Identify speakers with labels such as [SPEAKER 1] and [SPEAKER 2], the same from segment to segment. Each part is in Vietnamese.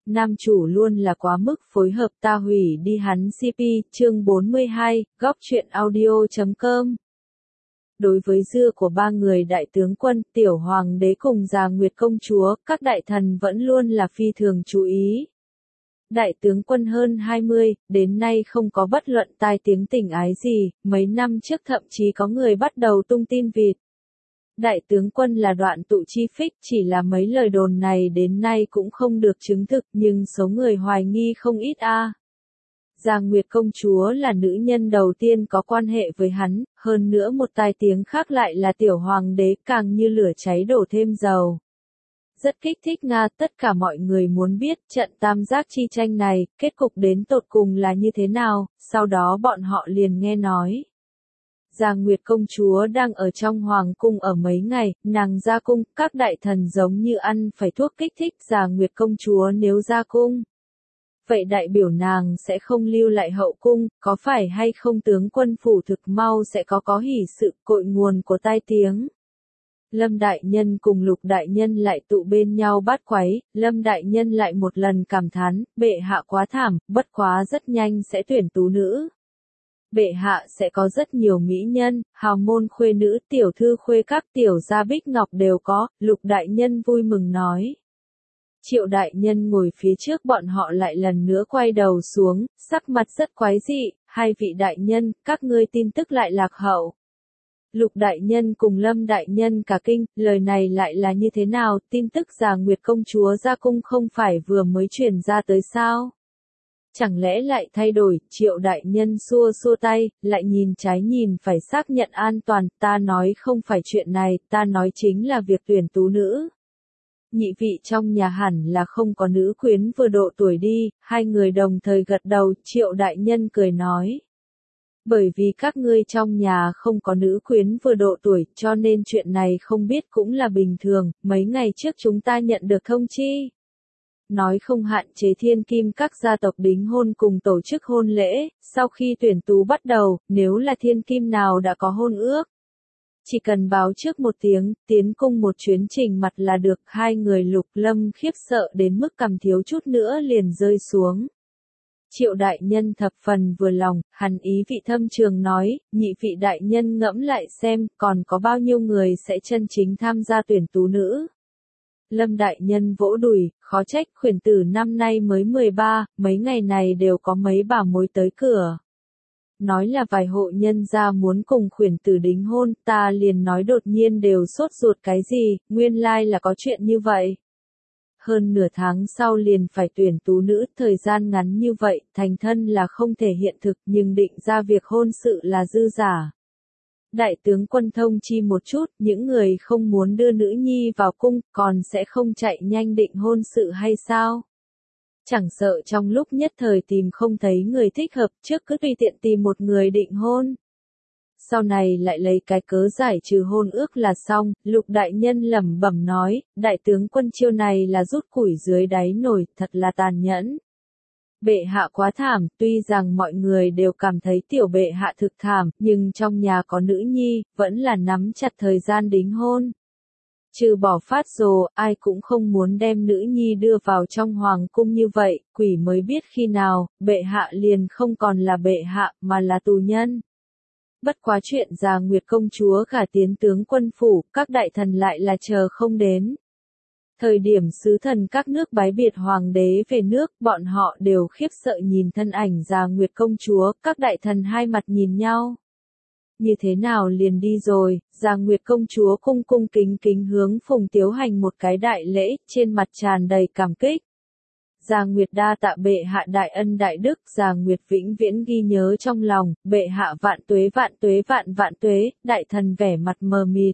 [SPEAKER 1] nam chủ luôn là quá mức phối hợp ta hủy đi hắn CP, chương 42, góc truyện audio.com. Đối với dưa của ba người đại tướng quân, tiểu hoàng đế cùng già Nguyệt công chúa, các đại thần vẫn luôn là phi thường chú ý. Đại tướng quân hơn 20, đến nay không có bất luận tai tiếng tình ái gì, mấy năm trước thậm chí có người bắt đầu tung tin vịt. Đại tướng quân là đoạn tụ chi phích, chỉ là mấy lời đồn này đến nay cũng không được chứng thực, nhưng số người hoài nghi không ít a. Già Nguyệt công chúa là nữ nhân đầu tiên có quan hệ với hắn, hơn nữa một tai tiếng khác lại là tiểu hoàng đế, càng như lửa cháy đổ thêm dầu. Rất kích thích Nga, tất cả mọi người muốn biết trận tam giác chi tranh này, kết cục đến tột cùng là như thế nào, sau đó bọn họ liền nghe nói. Già Nguyệt công chúa đang ở trong hoàng cung ở mấy ngày, nàng ra cung, các đại thần giống như ăn phải thuốc kích thích. Già Nguyệt công chúa nếu ra cung, vậy đại biểu nàng sẽ không lưu lại hậu cung, có phải hay không tướng quân phủ thực mau sẽ có hỉ sự, cội nguồn của tai tiếng. Lâm đại nhân cùng Lục đại nhân lại tụ bên nhau bát quái, Lâm đại nhân lại một lần cảm thán, bệ hạ quá thảm, bất quá rất nhanh sẽ tuyển tú nữ. Bệ hạ sẽ có rất nhiều mỹ nhân, hào môn khuê nữ, tiểu thư khuê các tiểu gia bích ngọc đều có, Lục đại nhân vui mừng nói. Triệu đại nhân ngồi phía trước bọn họ lại lần nữa quay đầu xuống, sắc mặt rất quái dị, hai vị đại nhân, các ngươi tin tức lại lạc hậu. Lục đại nhân cùng Lâm đại nhân cả kinh, lời này lại là như thế nào, tin tức già Nguyệt công chúa ra cung không phải vừa mới truyền ra tới sao? Chẳng lẽ lại thay đổi, Triệu đại nhân xua xua tay, lại nhìn trái nhìn phải xác nhận an toàn, ta nói không phải chuyện này, ta nói chính là việc tuyển tú nữ. Nhị vị trong nhà hẳn là không có nữ quyến vừa độ tuổi đi, hai người đồng thời gật đầu, Triệu đại nhân cười nói. Bởi vì các ngươi trong nhà không có nữ quyến vừa độ tuổi, cho nên chuyện này không biết cũng là bình thường, mấy ngày trước chúng ta nhận được thông chi. Nói không hạn chế thiên kim các gia tộc đính hôn cùng tổ chức hôn lễ, sau khi tuyển tú bắt đầu, nếu là thiên kim nào đã có hôn ước. Chỉ cần báo trước một tiếng, tiến cung một chuyến trình mặt là được, hai người Lục Lâm khiếp sợ đến mức cầm thiếu chút nữa liền rơi xuống. Triệu đại nhân thập phần vừa lòng, hắn ý vị thâm trường nói, nhị vị đại nhân ngẫm lại xem, còn có bao nhiêu người sẽ chân chính tham gia tuyển tú nữ. Lâm đại nhân vỗ đùi, khó trách khuyển tử năm nay mới 13, mấy ngày này đều có mấy bà mối tới cửa. Nói là vài hộ nhân gia muốn cùng khuyển tử đính hôn, ta liền nói đột nhiên đều sốt ruột cái gì, nguyên lai là có chuyện như vậy. Hơn nửa tháng sau liền phải tuyển tú nữ, thời gian ngắn như vậy, thành thân là không thể hiện thực nhưng định ra việc hôn sự là dư giả. Đại tướng quân thông chi một chút, những người không muốn đưa nữ nhi vào cung, còn sẽ không chạy nhanh định hôn sự hay sao? Chẳng sợ trong lúc nhất thời tìm không thấy người thích hợp, trước cứ tùy tiện tìm một người định hôn. Sau này lại lấy cái cớ giải trừ hôn ước là xong, Lục đại nhân lẩm bẩm nói, đại tướng quân chiêu này là rút củi dưới đáy nồi, thật là tàn nhẫn. Bệ hạ quá thảm, tuy rằng mọi người đều cảm thấy tiểu bệ hạ thực thảm, nhưng trong nhà có nữ nhi, vẫn là nắm chặt thời gian đính hôn. Trừ bỏ phát rồ, ai cũng không muốn đem nữ nhi đưa vào trong hoàng cung như vậy, quỷ mới biết khi nào, bệ hạ liền không còn là bệ hạ, mà là tù nhân. Bất quá chuyện già Nguyệt công chúa gả tiến tướng quân phủ, các đại thần lại là chờ không đến. Thời điểm sứ thần các nước bái biệt hoàng đế về nước, bọn họ đều khiếp sợ nhìn thân ảnh già Nguyệt công chúa, các đại thần hai mặt nhìn nhau. Như thế nào liền đi rồi, già Nguyệt công chúa cung cung kính kính hướng Phùng Tiếu Hành một cái đại lễ, trên mặt tràn đầy cảm kích. Già Nguyệt đa tạ bệ hạ đại ân đại đức, già Nguyệt vĩnh viễn ghi nhớ trong lòng, bệ hạ vạn tuế vạn tuế vạn vạn tuế, đại thần vẻ mặt mờ mịt.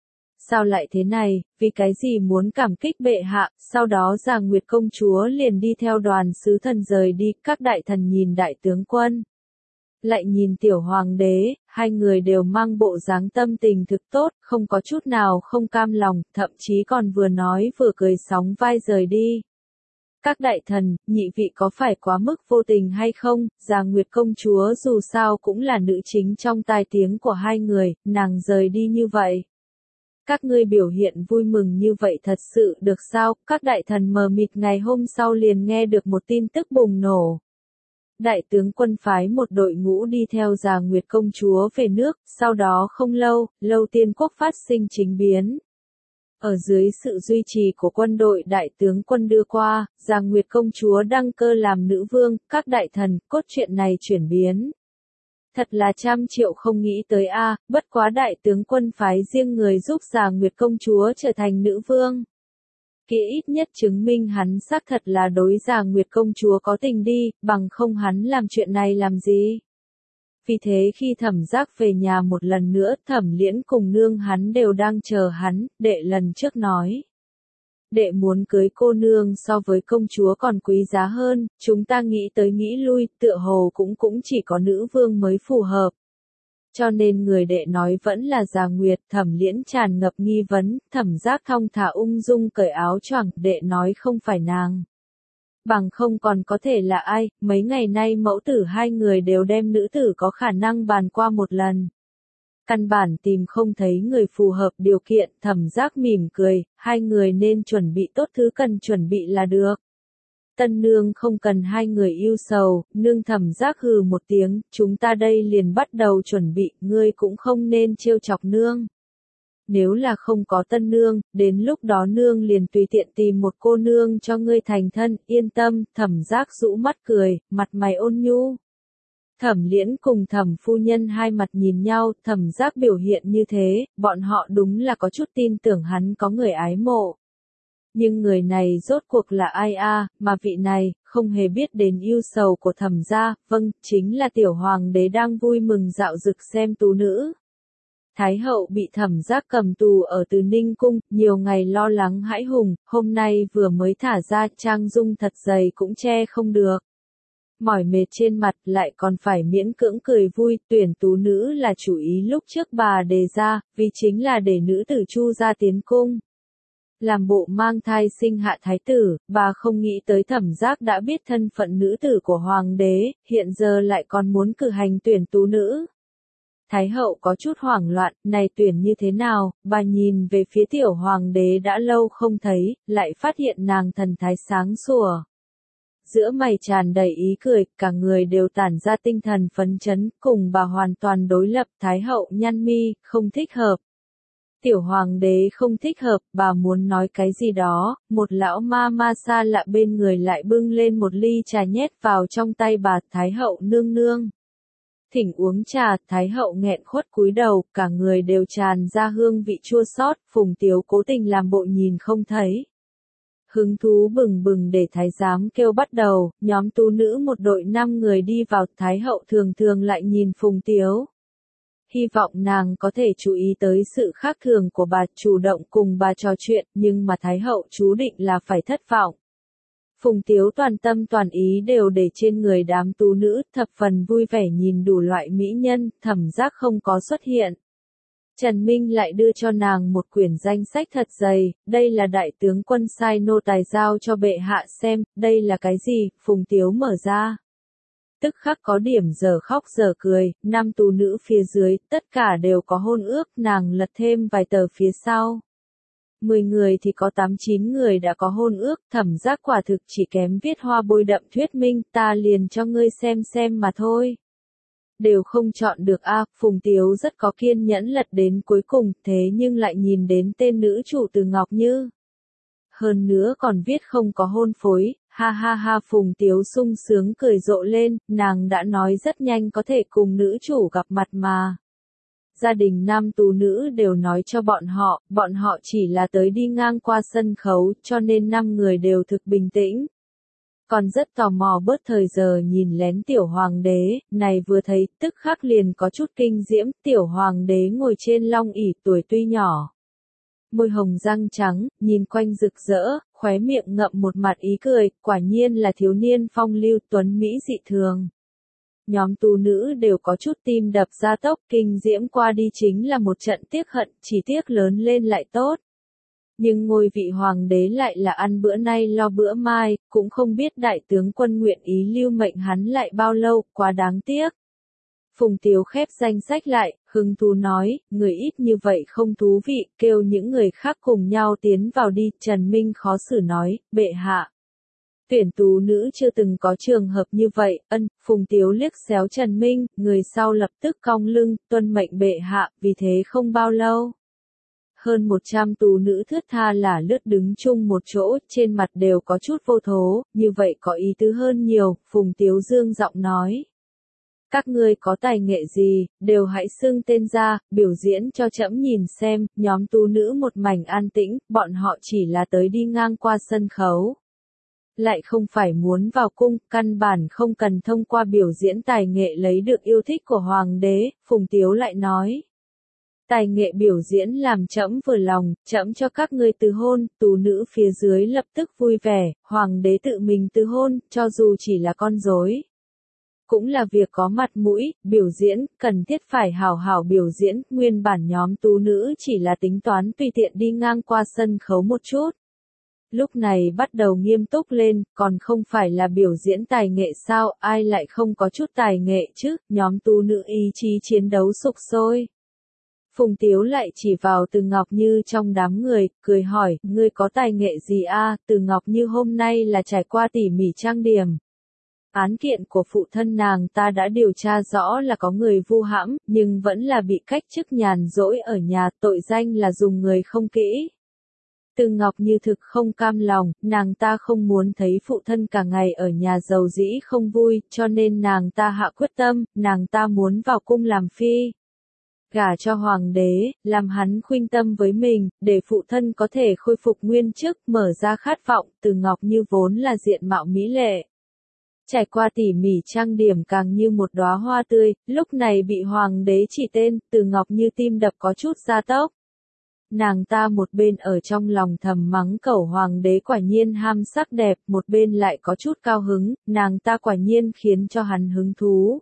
[SPEAKER 1] Sao lại thế này, vì cái gì muốn cảm kích bệ hạ, sau đó già Nguyệt công chúa liền đi theo đoàn sứ thần rời đi, các đại thần nhìn đại tướng quân. Lại nhìn tiểu hoàng đế, hai người đều mang bộ dáng tâm tình thực tốt, không có chút nào không cam lòng, thậm chí còn vừa nói vừa cười sóng vai rời đi. Các đại thần, nhị vị có phải quá mức vô tình hay không, già Nguyệt công chúa dù sao cũng là nữ chính trong tai tiếng của hai người, nàng rời đi như vậy. Các ngươi biểu hiện vui mừng như vậy thật sự được sao? Các đại thần mờ mịt ngày hôm sau liền nghe được một tin tức bùng nổ. Đại tướng quân phái một đội ngũ đi theo Già Nguyệt công chúa về nước, sau đó không lâu, Lâu Tiên quốc phát sinh chính biến. Ở dưới sự duy trì của quân đội đại tướng quân đưa qua, Già Nguyệt công chúa đăng cơ làm nữ vương, các đại thần, cốt truyện này chuyển biến. Thật là trăm triệu không nghĩ tới a, bất quá đại tướng quân phái riêng người giúp Già Nguyệt công chúa trở thành nữ vương. Kỹ ít nhất chứng minh hắn xác thật là đối Già Nguyệt công chúa có tình đi, bằng không hắn làm chuyện này làm gì. Vì thế khi Thẩm Giác về nhà một lần nữa, Thẩm Liễn cùng nương hắn đều đang chờ hắn, đệ lần trước nói. Đệ muốn cưới cô nương so với công chúa còn quý giá hơn, chúng ta nghĩ tới nghĩ lui, tựa hồ cũng chỉ có nữ vương mới phù hợp. Cho nên người đệ nói vẫn là Già Nguyệt. Thẩm Liễn tràn ngập nghi vấn, Thẩm Giác thong thả ung dung cởi áo choàng, đệ nói không phải nàng. Bằng không còn có thể là ai, mấy ngày nay mẫu tử hai người đều đem nữ tử có khả năng bàn qua một lần. Căn bản tìm không thấy người phù hợp điều kiện, Thẩm Giác mỉm cười, hai người nên chuẩn bị tốt thứ cần chuẩn bị là được. Tân nương không cần hai người yêu sầu, nương Thẩm Giác hừ một tiếng, chúng ta đây liền bắt đầu chuẩn bị, ngươi cũng không nên trêu chọc nương. Nếu là không có tân nương, đến lúc đó nương liền tùy tiện tìm một cô nương cho ngươi thành thân, yên tâm. Thẩm Giác rũ mắt cười, mặt mày ôn nhu. Thẩm Liễn cùng Thẩm phu nhân hai mặt nhìn nhau, Thẩm Giác biểu hiện như thế, bọn họ đúng là có chút tin tưởng hắn có người ái mộ. Nhưng người này rốt cuộc là ai a, mà vị này, không hề biết đến yêu sầu của Thẩm gia, vâng, chính là tiểu hoàng đế đang vui mừng dạo dực xem tú nữ. Thái hậu bị Thẩm Giác cầm tù ở Từ Ninh cung, nhiều ngày lo lắng hãi hùng, hôm nay vừa mới thả ra, trang dung thật dày cũng che không được. Mỏi mệt trên mặt lại còn phải miễn cưỡng cười vui, tuyển tú nữ là chủ ý lúc trước bà đề ra, vì chính là để nữ tử Chu gia tiến cung. Làm bộ mang thai sinh hạ thái tử, bà không nghĩ tới Thẩm Giác đã biết thân phận nữ tử của hoàng đế, hiện giờ lại còn muốn cử hành tuyển tú nữ. Thái hậu có chút hoảng loạn, này tuyển như thế nào, bà nhìn về phía tiểu hoàng đế đã lâu không thấy, lại phát hiện nàng thần thái sáng sủa. Giữa mày tràn đầy ý cười, cả người đều tản ra tinh thần phấn chấn, cùng bà hoàn toàn đối lập. Thái hậu nhăn mi, không thích hợp. Tiểu hoàng đế không thích hợp, bà muốn nói cái gì đó, một lão ma ma xa lạ bên người lại bưng lên một ly trà nhét vào trong tay bà. Thái hậu nương nương. Thỉnh uống trà, Thái hậu nghẹn khuất cúi đầu, cả người đều tràn ra hương vị chua xót. Phùng Tiếu cố tình làm bộ nhìn không thấy. Hứng thú bừng bừng để thái giám kêu bắt đầu, nhóm tú nữ một đội 5 người đi vào, Thái hậu thường thường lại nhìn Phùng Tiếu. Hy vọng nàng có thể chú ý tới sự khác thường của bà, chủ động cùng bà trò chuyện, nhưng mà Thái hậu chú định là phải thất vọng. Phùng Tiếu toàn tâm toàn ý đều để trên người đám tú nữ, thập phần vui vẻ nhìn đủ loại mỹ nhân, Thẩm Giác không có xuất hiện. Trần Minh lại đưa cho nàng một quyển danh sách thật dày, đây là đại tướng quân sai nô tài giao cho bệ hạ xem, đây là cái gì, Phùng Tiếu mở ra. Tức khắc có điểm giờ khóc giờ cười, 5 tú nữ phía dưới, tất cả đều có hôn ước, nàng lật thêm vài tờ phía sau. 10 người thì có 8-9 người đã có hôn ước, Thẩm Giác quả thực chỉ kém viết hoa bôi đậm thuyết minh, ta liền cho ngươi xem mà thôi. Đều không chọn được a. Phùng Tiếu rất có kiên nhẫn lật đến cuối cùng, thế nhưng lại nhìn đến tên nữ chủ Từ Ngọc Như. Hơn nữa còn viết không có hôn phối, ha ha ha. Phùng Tiếu sung sướng cười rộ lên, nàng đã nói rất nhanh có thể cùng nữ chủ gặp mặt mà. Gia đình nam tú nữ đều nói cho bọn họ chỉ là tới đi ngang qua sân khấu, cho nên 5 người đều thực bình tĩnh. Còn rất tò mò bớt thời giờ nhìn lén tiểu hoàng đế, này vừa thấy, tức khắc liền có chút kinh diễm, tiểu hoàng đế ngồi trên long ỷ, tuổi tuy nhỏ. Môi hồng răng trắng, nhìn quanh rực rỡ, khóe miệng ngậm một mặt ý cười, quả nhiên là thiếu niên phong lưu tuấn mỹ dị thường. Nhóm tú nữ đều có chút tim đập gia tốc, kinh diễm qua đi chính là một trận tiếc hận, chỉ tiếc lớn lên lại tốt. Nhưng ngôi vị hoàng đế lại là ăn bữa nay lo bữa mai, cũng không biết đại tướng quân nguyện ý lưu mệnh hắn lại bao lâu, quá đáng tiếc. Phùng Tiếu khép danh sách lại, hứng thú nói, người ít như vậy không thú vị, kêu những người khác cùng nhau tiến vào đi. Trần Minh khó xử nói, bệ hạ. Tuyển tú nữ chưa từng có trường hợp như vậy, Phùng Tiếu liếc xéo Trần Minh, người sau lập tức cong lưng, tuân mệnh bệ hạ, vì thế không bao lâu. Hơn 100 tú nữ thướt tha là lướt đứng chung một chỗ, trên mặt đều có chút vô thố, như vậy có ý tứ hơn nhiều, Phùng Tiếu dương giọng nói. Các ngươi có tài nghệ gì, đều hãy xưng tên ra, biểu diễn cho trẫm nhìn xem. Nhóm tú nữ một mảnh an tĩnh, bọn họ chỉ là tới đi ngang qua sân khấu. Lại không phải muốn vào cung, căn bản không cần thông qua biểu diễn tài nghệ lấy được yêu thích của hoàng đế. Phùng Tiếu lại nói. Tài nghệ biểu diễn làm trẫm vừa lòng, trẫm cho các ngươi từ hôn. Tú nữ phía dưới lập tức vui vẻ, hoàng đế tự mình từ hôn, cho dù chỉ là con rối. Cũng là việc có mặt mũi, biểu diễn, cần thiết phải hào hào biểu diễn. Nguyên bản nhóm tú nữ chỉ là tính toán tùy tiện đi ngang qua sân khấu một chút. Lúc này bắt đầu nghiêm túc lên, còn không phải là biểu diễn tài nghệ sao, ai lại không có chút tài nghệ chứ. Nhóm tú nữ ý chí chiến đấu sục sôi. Phùng Tiếu lại chỉ vào Từ Ngọc Như trong đám người, cười hỏi, ngươi có tài nghệ gì a? Từ Ngọc Như hôm nay là trải qua tỉ mỉ trang điểm. Án kiện của phụ thân nàng ta đã điều tra rõ là có người vu hãm, nhưng vẫn là bị cách chức nhàn rỗi ở nhà, tội danh là dùng người không kỹ. Từ Ngọc Như thực không cam lòng, nàng ta không muốn thấy phụ thân cả ngày ở nhà giàu dĩ không vui, cho nên nàng ta hạ quyết tâm, nàng ta muốn vào cung làm phi. Gả cho hoàng đế, làm hắn khuynh tâm với mình, để phụ thân có thể khôi phục nguyên chức, mở ra khát vọng. Từ Ngọc Như vốn là diện mạo mỹ lệ. Trải qua tỉ mỉ trang điểm càng như một đóa hoa tươi, lúc này bị hoàng đế chỉ tên, Từ Ngọc Như tim đập có chút gia tốc. Nàng ta một bên ở trong lòng thầm mắng cẩu hoàng đế quả nhiên ham sắc đẹp, một bên lại có chút cao hứng, nàng ta quả nhiên khiến cho hắn hứng thú.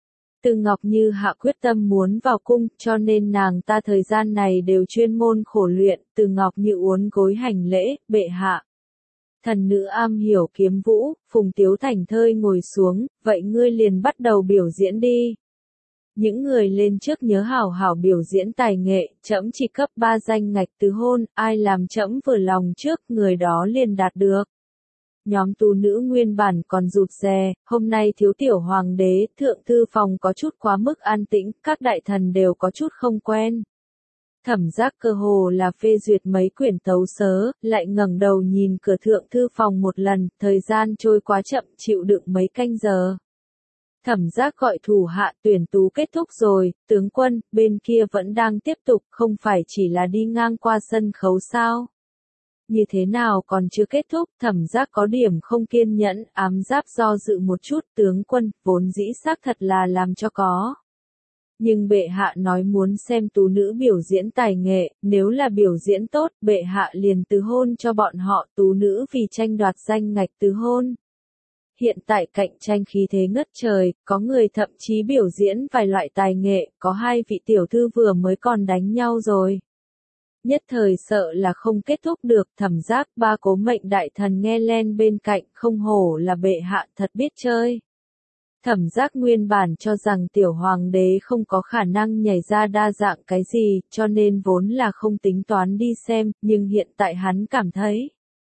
[SPEAKER 1] Từ Ngọc Như hạ quyết tâm muốn vào cung, cho nên nàng ta thời gian này đều chuyên môn khổ luyện. Từ Ngọc Như uốn gối hành lễ, bệ hạ. Thần nữ am hiểu kiếm vũ. Phùng Tiếu thảnh thơi ngồi xuống, vậy ngươi liền bắt đầu biểu diễn đi. Những người lên trước nhớ hảo hảo biểu diễn tài nghệ, trẫm chỉ cấp 3 danh ngạch từ hôn, ai làm trẫm vừa lòng trước, người đó liền đạt được. Nhóm tú nữ nguyên bản còn rụt rè, hôm nay thiếu tiểu hoàng đế, thượng thư phòng có chút quá mức an tĩnh, các đại thần đều có chút không quen. Thẩm Giác cơ hồ là phê duyệt mấy quyển tấu sớ, lại ngẩng đầu nhìn cửa thượng thư phòng một lần, thời gian trôi quá chậm, chịu đựng mấy canh giờ. Thẩm Giác gọi thủ hạ, tuyển tú kết thúc rồi, tướng quân, bên kia vẫn đang tiếp tục, không phải chỉ là đi ngang qua sân khấu sao? Như thế nào còn chưa kết thúc? Thẩm Giác có điểm không kiên nhẫn, ám giáp do dự một chút, tướng quân, vốn dĩ xác thật là làm cho có. Nhưng bệ hạ nói muốn xem tú nữ biểu diễn tài nghệ, nếu là biểu diễn tốt, bệ hạ liền từ hôn cho bọn họ. Tú nữ vì tranh đoạt danh ngạch từ hôn. Hiện tại cạnh tranh khí thế ngất trời, có người thậm chí biểu diễn vài loại tài nghệ, có 2 vị tiểu thư vừa mới còn đánh nhau rồi. Nhất thời sợ là không kết thúc được. Thẩm Giác 3 Cố Mệnh đại thần nghe len bên cạnh, không hổ là bệ hạ thật biết chơi. Thẩm Giác nguyên bản cho rằng tiểu hoàng đế không có khả năng nhảy ra đa dạng cái gì, cho nên vốn là không tính toán đi xem, nhưng hiện tại hắn cảm thấy.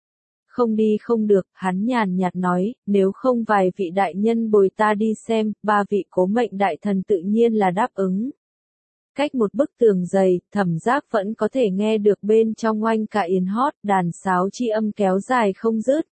[SPEAKER 1] Không đi không được, hắn nhàn nhạt nói, nếu không vài vị đại nhân bồi ta đi xem, 3 vị Cố Mệnh đại thần tự nhiên là đáp ứng. Cách một bức tường dày, Thẩm Giác vẫn có thể nghe được bên trong oanh cả yến hót, đàn sáo chi âm kéo dài không dứt.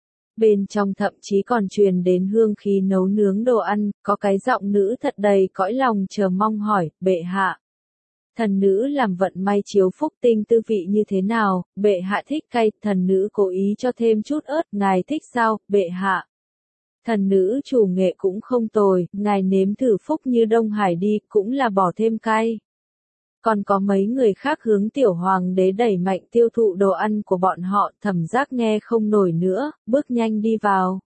[SPEAKER 1] Bên trong thậm chí còn truyền đến hương khí nấu nướng đồ ăn, có cái giọng nữ thật đầy cõi lòng chờ mong hỏi, bệ hạ. Thần nữ làm vận may chiếu phúc tinh tư vị như thế nào, bệ hạ thích cay, thần nữ cố ý cho thêm chút ớt, ngài thích sao, bệ hạ. Thần nữ chủ nghệ cũng không tồi, ngài nếm thử phúc như Đông Hải đi, cũng là bỏ thêm cay. Còn có mấy người khác hướng tiểu hoàng đế đẩy mạnh tiêu thụ đồ ăn của bọn họ. Thẩm Giác nghe không nổi nữa, bước nhanh đi vào.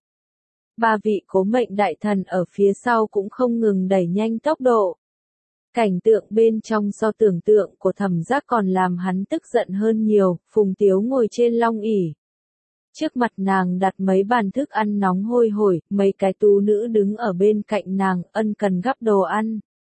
[SPEAKER 1] 3 vị Cố Mệnh đại thần ở phía sau cũng không ngừng đẩy nhanh tốc độ. Cảnh tượng bên trong so tưởng tượng của Thẩm Giác còn làm hắn tức giận hơn nhiều. Phùng Tiếu ngồi trên long ỷ. Trước mặt nàng đặt mấy bàn thức ăn nóng hôi hổi, mấy cái tú nữ đứng ở bên cạnh nàng, ân cần gắp đồ ăn.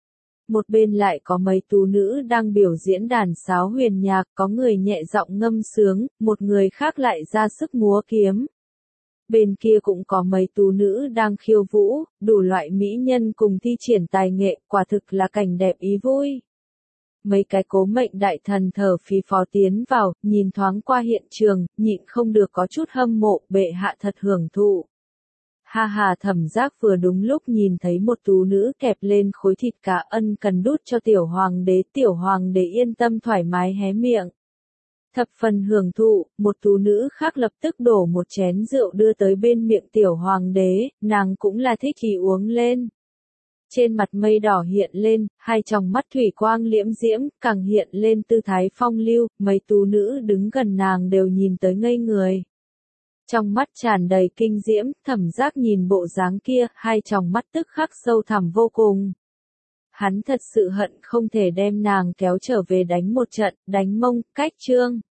[SPEAKER 1] Một bên lại có mấy tú nữ đang biểu diễn đàn sáo huyền nhạc, có người nhẹ giọng ngâm sướng, một người khác lại ra sức múa kiếm. Bên kia cũng có mấy tú nữ đang khiêu vũ, đủ loại mỹ nhân cùng thi triển tài nghệ, quả thực là cảnh đẹp ý vui. Mấy cái cố mệnh đại thần thở phì phò tiến vào, nhìn thoáng qua hiện trường, nhịn không được có chút hâm mộ, bệ hạ thật hưởng thụ. Ha ha, Thẩm Giác vừa đúng lúc nhìn thấy một tú nữ kẹp lên khối thịt cá ân cần đút cho tiểu hoàng đế yên tâm thoải mái hé miệng. Thập phần hưởng thụ, một tú nữ khác lập tức đổ một chén rượu đưa tới bên miệng tiểu hoàng đế, nàng cũng là thích thì uống lên. Trên mặt mây đỏ hiện lên, hai tròng mắt thủy quang liễm diễm, càng hiện lên tư thái phong lưu, mấy tú nữ đứng gần nàng đều nhìn tới ngây người. Trong mắt tràn đầy kinh diễm, Thẩm Giác nhìn bộ dáng kia, hai tròng mắt tức khắc sâu thẳm vô cùng. Hắn thật sự hận không thể đem nàng kéo trở về đánh một trận, đánh Mông, cách Trương.